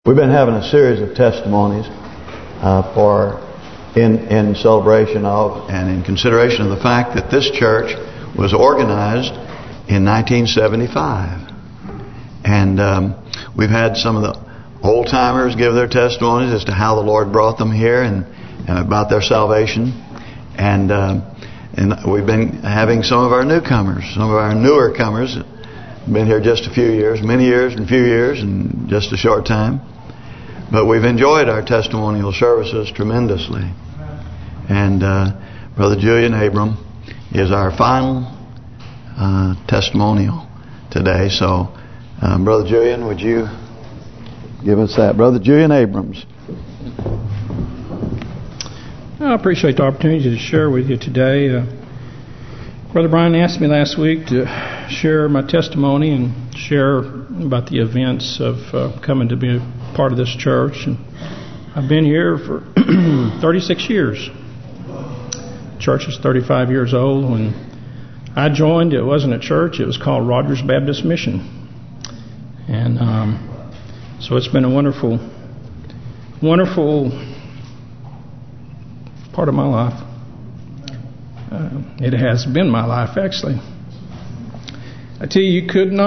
We've been having a series of testimonies in celebration of and in consideration of the fact that this church was organized in 1975. And we've had some of the old-timers give their testimonies as to how the Lord brought them here and about their salvation. And we've been having some of our newcomers, some of our newer comers, been here just a few years, many years and few years in just a short time. But we've enjoyed our testimonial services tremendously. And Brother Julian Abram is our final testimonial today. So, Brother Julian, would you give us that? Brother Julian Abrams. I appreciate the opportunity to share with you today. Brother Brian asked me last week to share my testimony and share about the events of coming to be a part of this church. And I've been here for 36 years. The church is 35 years old. When I joined, it wasn't a church. It was called Rogers Baptist Mission. And so it's been a wonderful part of my life. It has been my life, actually. I tell you,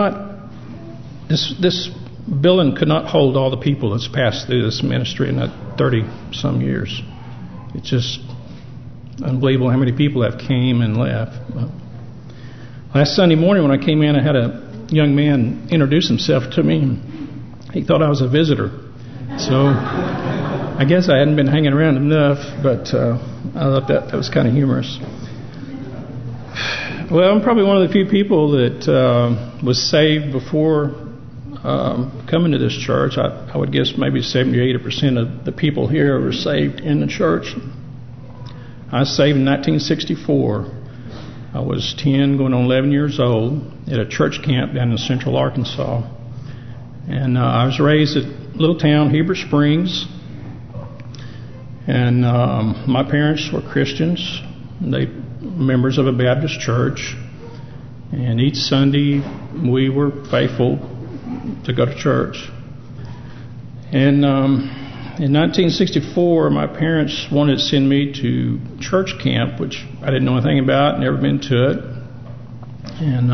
this building could not hold all the people that's passed through this ministry in that 30-some years. It's just unbelievable how many people have came and left. Last Sunday morning when I came in, I had a young man introduce himself to me. He thought I was a visitor. So I guess I hadn't been hanging around enough, but I thought that was kind of humorous. Well, I'm probably one of the few people that was saved before coming to this church. I would guess maybe 70 or 80% of the people here were saved in the church. I was saved in 1964. I was 10, going on 11 years old at a church camp down in central Arkansas. And I was raised at a little town, Heber Springs. And my parents were Christians. They members of a Baptist church. And each Sunday we were faithful to go to church. And in 1964, my parents wanted to send me to church camp, which I didn't know anything about, never been to it. And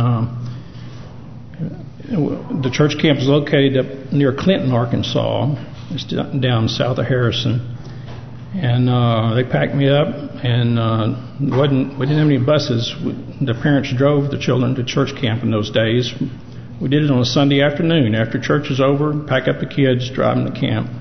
the church camp is located up near Clinton, Arkansas. It's down south of Harrison. And they packed me up, and we didn't have any buses. The parents drove the children to church camp in those days. We did it on a Sunday afternoon after church was over. Pack up the kids, drive them to camp.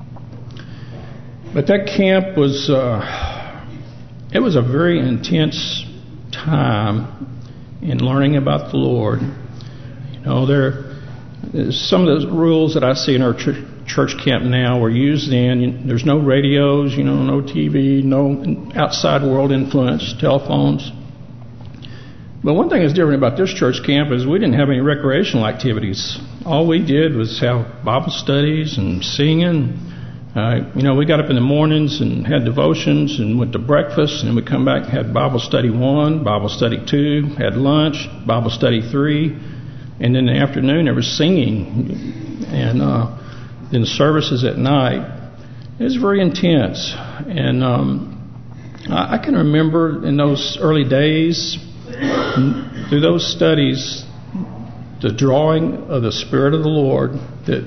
But that camp was it was a very intense time in learning about the Lord. You know, some of the rules that I see in our church camp now were used then. There's no radios, no TV, no outside world influence, telephones. But one thing that's different about this church camp is we didn't have any recreational activities. All we did was have Bible studies and singing. We got up in the mornings and had devotions and went to breakfast, and we'd come back and had Bible study 1, Bible study 2, had lunch, Bible study 3, and in the afternoon there was singing, and then services at night. It was very intense. And I can remember in those early days, through those studies, the drawing of the Spirit of the Lord, that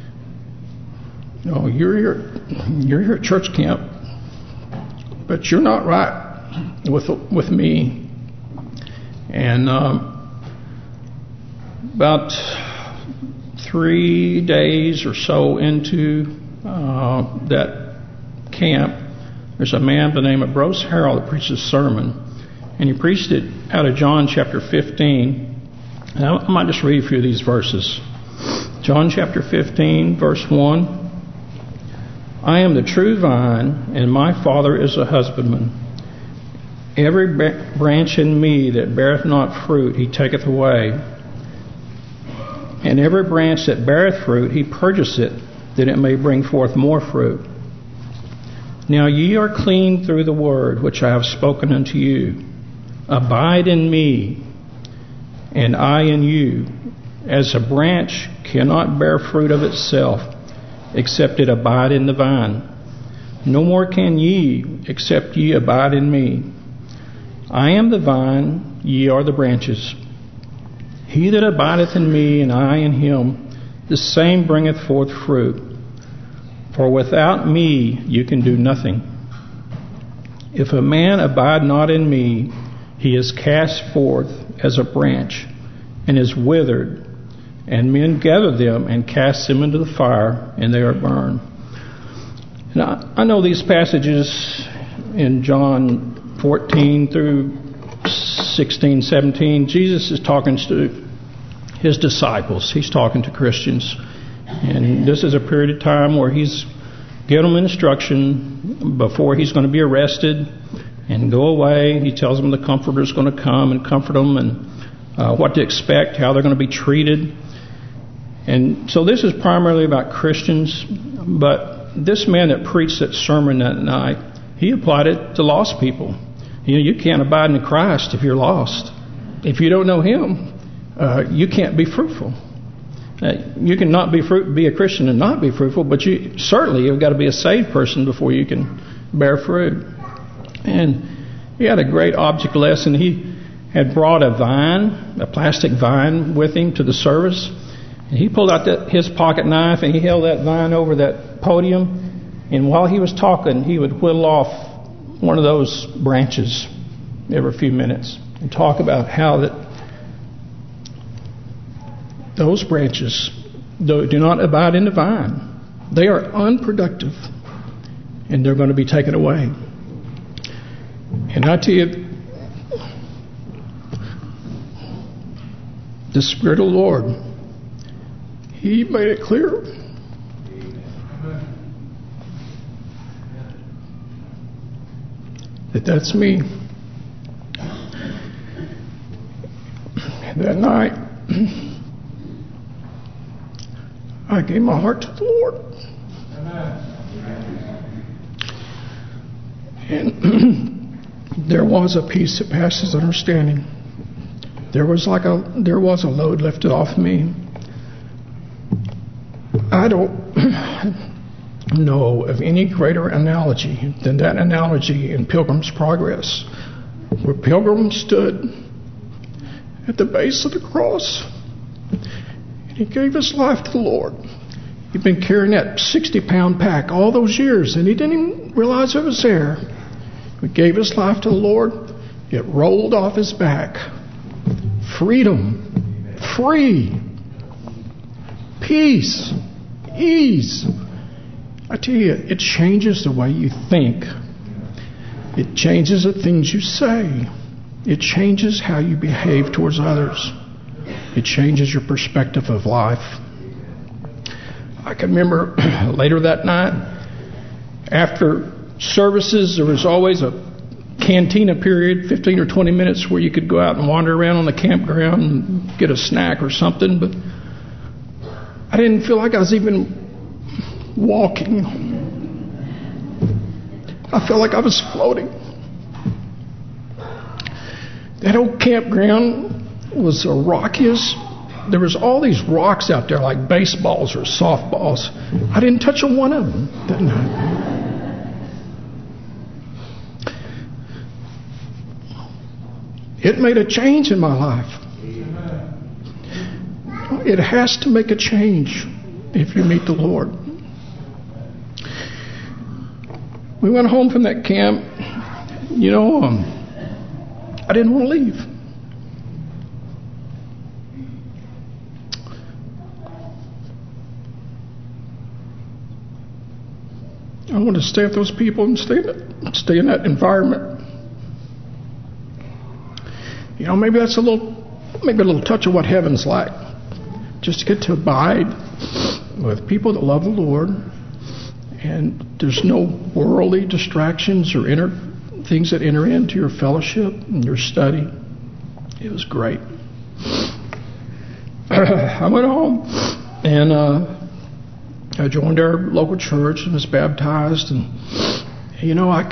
you're here at church camp, but you're not right with me. And about 3 days or so into that camp, there's a man by the name of Bruce Harrell that preached a sermon, and he preached it out of John chapter 15. And I might just read a few of these verses. John chapter 15, verse 1. I am the true vine, and my Father is a husbandman. Every branch in me that beareth not fruit, he taketh away. And every branch that beareth fruit, he purgeth it, that it may bring forth more fruit. Now ye are clean through the word which I have spoken unto you. Abide in me, and I in you. As a branch cannot bear fruit of itself, except it abide in the vine. No more can ye, except ye abide in me. I am the vine, ye are the branches. He that abideth in me, and I in him, the same bringeth forth fruit. For without me you can do nothing. If a man abide not in me, he is cast forth as a branch, and is withered, and men gather them and cast them into the fire, and they are burned. Now, I know these passages in John 14 through 16, 17. Jesus is talking to his disciples. He's talking to Christians. And this is a period of time where he's giving them instruction before he's going to be arrested and go away. He tells them the Comforter's going to come and comfort them, and what to expect, how they're going to be treated. And so this is primarily about Christians, but this man that preached that sermon that night, he applied it to lost people. You can't abide in Christ if you're lost. If you don't know Him, you can't be fruitful. You can not be a Christian and not be fruitful, but you certainly have got to be a saved person before you can bear fruit. And he had a great object lesson. He had brought a vine, a plastic vine, with him to the service. And he pulled out his pocket knife and he held that vine over that podium. And while he was talking, he would whittle off one of those branches every few minutes and talk about how that those branches do not abide in the vine. They are unproductive, and they're going to be taken away. And I tell you, the Spirit of the Lord, He made it clear. That's me. That night, I gave my heart to the Lord. And there was a peace that passes understanding. There was a load lifted off me. I don't know of any greater analogy than that analogy in Pilgrim's Progress, where Pilgrim stood at the base of the cross and he gave his life to the Lord. He'd been carrying that 60-pound pack all those years and he didn't even realize it was there. He gave his life to the Lord. It rolled off his back. Freedom, free, peace, ease. I tell you, it changes the way you think. It changes the things you say. It changes how you behave towards others. It changes your perspective of life. I can remember later that night, after services, there was always a cantina period, 15 or 20 minutes, where you could go out and wander around on the campground and get a snack or something. But I didn't feel like I was even walking. I felt like I was floating. That old campground was the rockiest. There was all these rocks out there like baseballs or softballs. I didn't touch one of them that night. It made a change in my life. It has to make a change if you meet the Lord. We went home from that camp. I didn't want to leave. I wanted to stay with those people and stay in that environment. Maybe that's a little touch of what heaven's like. Just to get to abide with people that love the Lord, and there's no worldly distractions or things that enter into your fellowship and your study. It was great. I went home and I joined our local church and was baptized, and I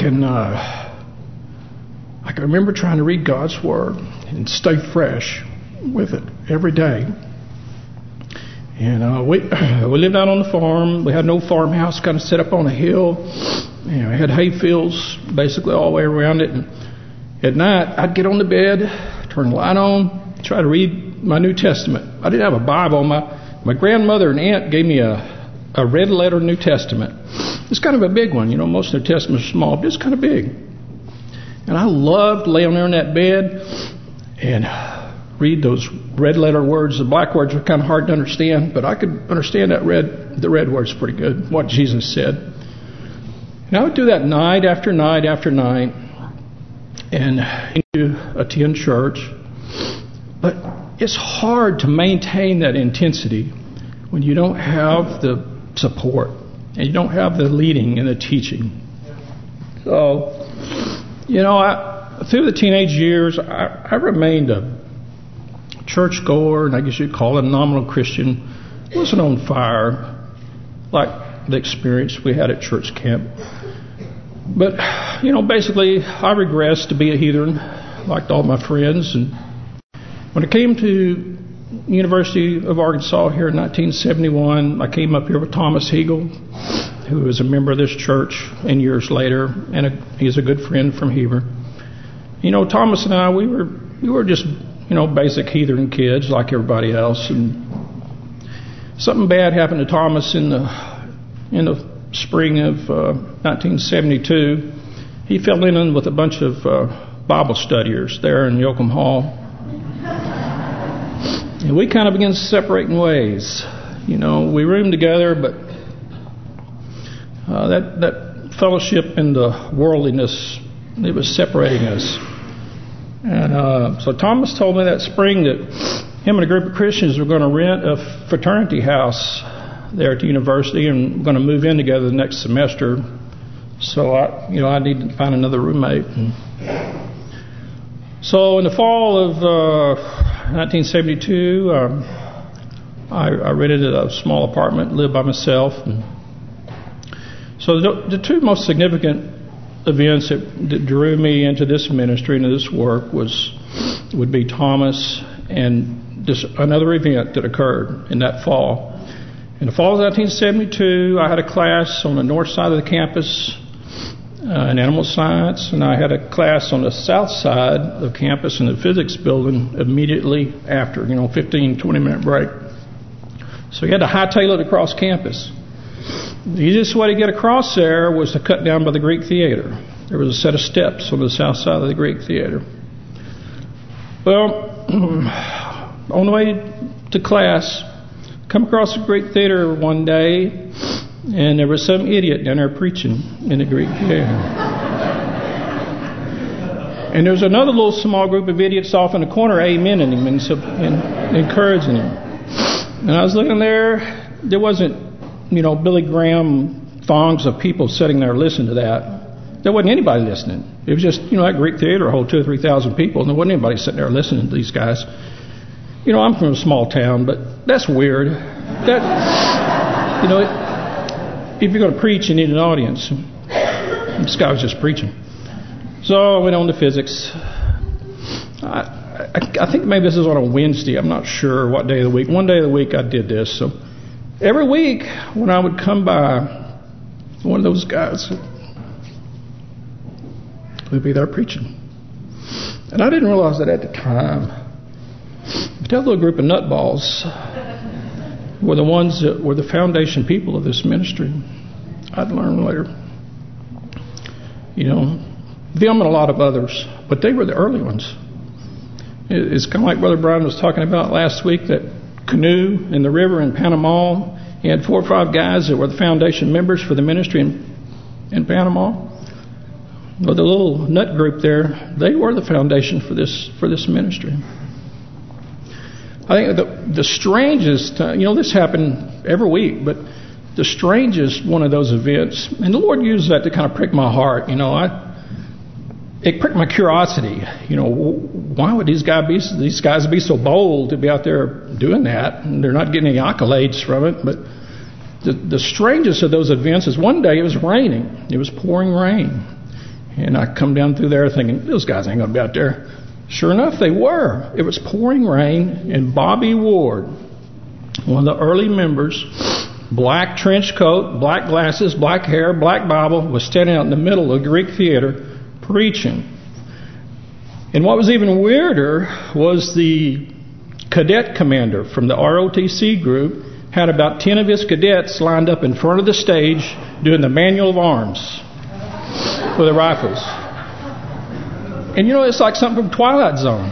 can remember trying to read God's Word and stay fresh with it every day. We lived out on the farm. We had an old farmhouse kind of set up on a hill. We had hay fields basically all the way around it. And at night, I'd get on the bed, turn the light on, try to read my New Testament. I didn't have a Bible. My grandmother and aunt gave me a red letter New Testament. It's kind of a big one. Most of the Testaments are small, but it's kind of big. And I loved laying there in that bed and read those red letter words. The black words were kind of hard to understand, but I could understand the red words pretty good, what Jesus said. And I would do that night after night after night and attend church. But it's hard to maintain that intensity when you don't have the support and you don't have the leading and the teaching. So, through the teenage years, I remained a churchgoer, and I guess you'd call it a nominal Christian. I wasn't on fire like the experience we had at church camp. But, basically, I regressed to be a heathen, like all my friends. And when I came to University of Arkansas here in 1971, I came up here with Thomas Hegel, who was a member of this church, and years later, and he's a good friend from Heber. Thomas and I, we were just, basic heathen kids like everybody else. And something bad happened to Thomas in the spring of 1972. He fell in with a bunch of Bible studiers there in Yoakum Hall. And we kind of began separating ways. We roomed together, but that fellowship and the worldliness, it was separating us. And so Thomas told me that spring that him and a group of Christians were going to rent a fraternity house there at the university and we're going to move in together the next semester. So I needed to find another roommate. So in the fall of 1972, I rented a small apartment, lived by myself. And so the two most significant events that drew me into this ministry, into this work, would be Thomas and another event that occurred in that fall. In the fall of 1972, I had a class on the north side of the campus in animal science, and I had a class on the south side of campus in the physics building immediately after, 15, 20-minute break. So you had to hightail it across campus. The easiest way to get across there was to cut down by the Greek Theater. There was a set of steps on the south side of the Greek Theater. Well, on the way to class, come across the Greek Theater one day, and there was some idiot down there preaching in the Greek Theater. And there was another little small group of idiots off in the corner amening him and encouraging him. And I was looking there, there wasn't, Billy Graham thongs of people sitting there listening to that. There wasn't anybody listening. It was just, that Greek Theater hold 2,000 or 3,000 people, and there wasn't anybody sitting there listening to these guys. I'm from a small town, but that's weird. If you're going to preach, you need an audience. This guy was just preaching. So I went on to physics. I think maybe this is on a Wednesday. I'm not sure what day of the week. One day of the week I did this. So every week when I would come by, one of those guys would be there preaching. And I didn't realize that at the time. But that little group of nutballs were the ones that were the foundation people of this ministry. I'd learn later. Them and a lot of others. But they were the early ones. It's kind of like Brother Brian was talking about last week, that canoe in the river in Panama. He had 4 or 5 guys that were the foundation members for the ministry in Panama. Well, the little nut group there, they were the foundation for this ministry. I think the strangest, this happened every week, but the strangest one of those events, and the Lord used that to kind of prick my heart. It pricked my curiosity. Why would these guys be so bold to be out there doing that? And they're not getting any accolades from it. But the strangest of those events is one day it was raining. It was pouring rain. And I come down through there thinking, those guys ain't going to be out there. Sure enough, they were. It was pouring rain, and Bobby Ward one of the early members, black trench coat, black glasses, black hair, black Bible, was standing out in the middle of the Greek theater preaching. And what was even weirder was the cadet commander from the ROTC group had about 10 of his cadets lined up in front of the stage doing the manual of arms for the rifles. And you know, it's like something from Twilight Zone.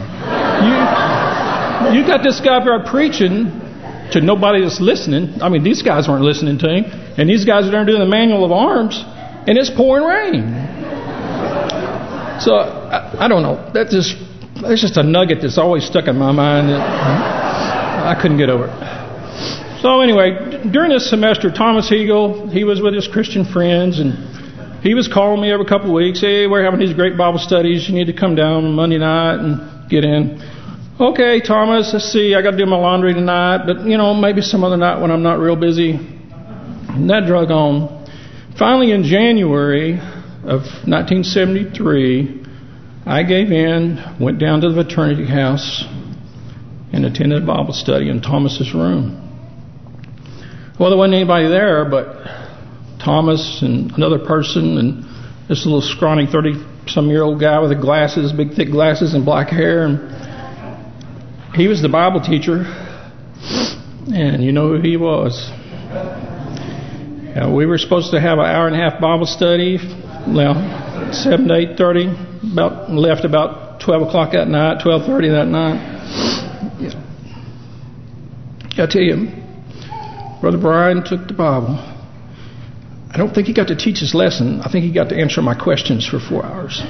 You got this guy up there preaching to nobody that's listening. I mean, these guys weren't listening to him. And these guys are there doing the manual of arms, and it's pouring rain. So, I don't know. That's just a nugget that's always stuck in my mind that I couldn't get over it. So anyway, during this semester, Thomas Hegel, he was with his Christian friends, and he was calling me every couple of weeks. Hey, we're having these great Bible studies. You need to come down on Monday night and get in. Okay, Thomas, let's see. I got to do my laundry tonight, but, you know, maybe some other night when I'm not real busy. And that drug on. Finally, in January of 1973, I gave in, went down to the fraternity house, and attended a Bible study in Thomas's room. Well, there wasn't anybody there but Thomas and another person and this little scrawny 30-some-year-old guy with the glasses, big thick glasses and black hair. And he was the Bible teacher, and you know who he was. We were supposed to have an hour-and-a-half Bible study, well, 7 to 8:30. Left about 12 o'clock that night, 12:30 that night. Yeah. I tell you, Brother Brian took the Bible. I don't think he got to teach his lesson. I think he got to answer my questions for 4 hours.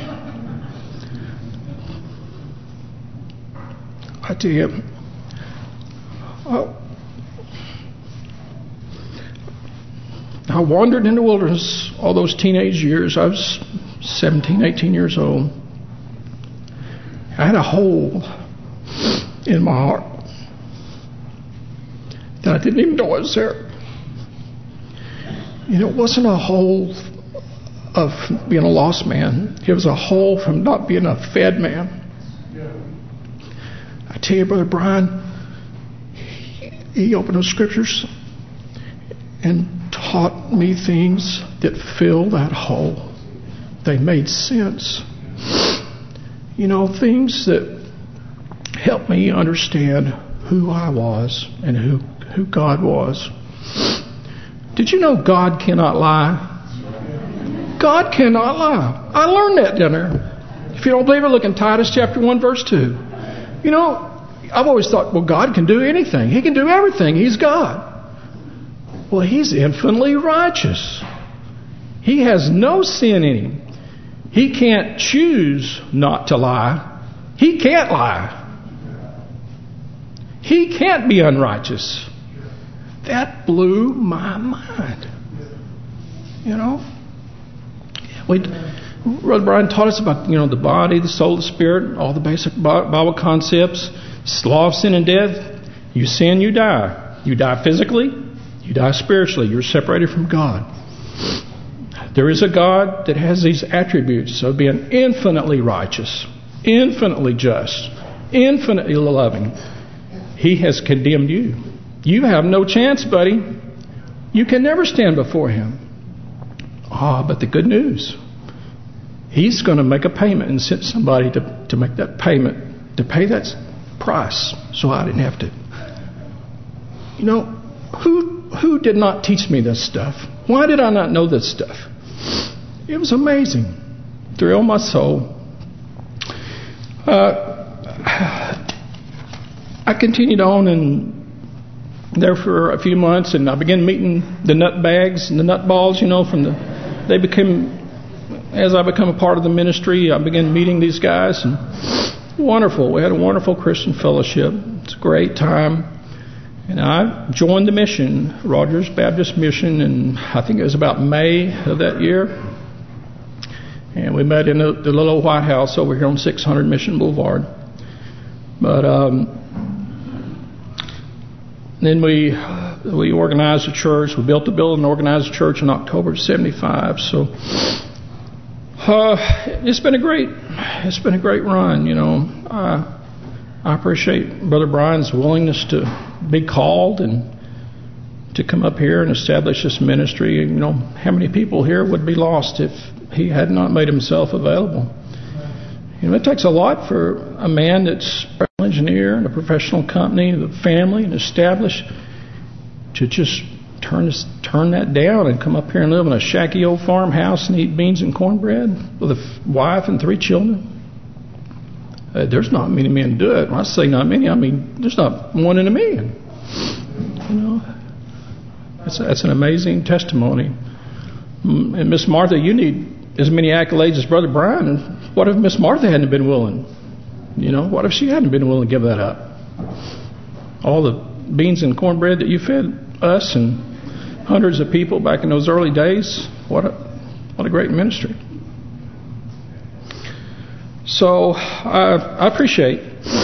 I tell you, I wandered in the wilderness all those teenage years. I was 17, 18 years old. I had a hole in my heart that I didn't even know was there. You know, it wasn't a hole of being a lost man. It was a hole from not being a fed man. I tell you, Brother Brian, he opened those scriptures and taught me things that filled that hole. They made sense. You know, things that helped me understand who I was and who God was. Did you know God cannot lie? God cannot lie. I learned that down there. If you don't believe it, look in Titus chapter 1, verse 2. You know, I've always thought, well, God can do anything. He can do everything. He's God. Well, He's infinitely righteous. He has no sin in Him. He can't choose not to lie. He can't lie. He can't be unrighteous. That blew my mind. You know? Brother Brian taught us about, you know, the body, the soul, the spirit, all the basic Bible concepts. Law of sin and death. You sin, you die. You die physically. You die spiritually. You're separated from God. There is a God that has these attributes of being infinitely righteous, infinitely just, infinitely loving. He has condemned you. You have no chance, buddy. You can never stand before Him. But the good news, He's going to make a payment and send somebody to make that payment, to pay that price, so I didn't have to. You know, who did not teach me this stuff? Why did I not know this stuff? It was amazing. Thrilled my soul. I continued on and there for a few months, and I began meeting the nut bags and the nut balls, you know, they became, as I become a part of the ministry, I began meeting these guys, and wonderful. We had a wonderful Christian fellowship. It's a great time. And I joined the mission, Rogers Baptist Mission, and I think it was about May of that year. And we met in the little White House over here on 600 Mission Boulevard. But then we organized a church. We built the building and organized a church in October of 75. So it's been a great run, you know. I appreciate Brother Brian's willingness to be called and to come up here and establish this ministry. You know, how many people here would be lost if he had not made himself available? You know, it takes a lot for a man that's an engineer in a professional company, the family, and established, to just turn that down and come up here and live in a shacky old farmhouse and eat beans and cornbread with a wife and 3 children. There's not many men do it. When I say not many, I mean there's not 1 in a million. You know, that's an amazing testimony. And Miss Martha, you need as many accolades as Brother Brian. And what if Miss Martha hadn't been willing? You know, what if she hadn't been willing to give that up? All the beans and cornbread that you fed us and hundreds of people back in those early days. What a great ministry. So I appreciate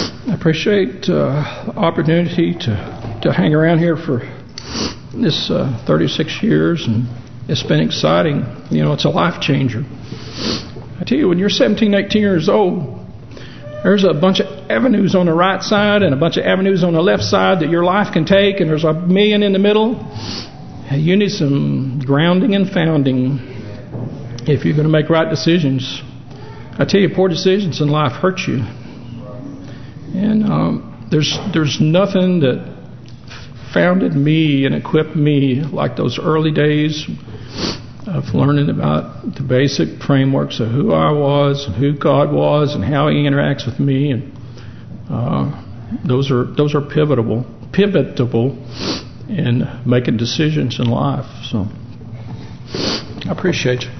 the opportunity to hang around here for this 36 years, and it's been exciting. You know, it's a life changer. I tell you, when you're 17, 18 years old, there's a bunch of avenues on the right side and a bunch of avenues on the left side that your life can take, and there's a million in the middle. You need some grounding and founding if you're going to make right decisions. I tell you, poor decisions in life hurt you. And there's nothing that founded me and equipped me like those early days of learning about the basic frameworks of who I was and who God was and how He interacts with me. And those are pivotal in making decisions in life. So I appreciate you.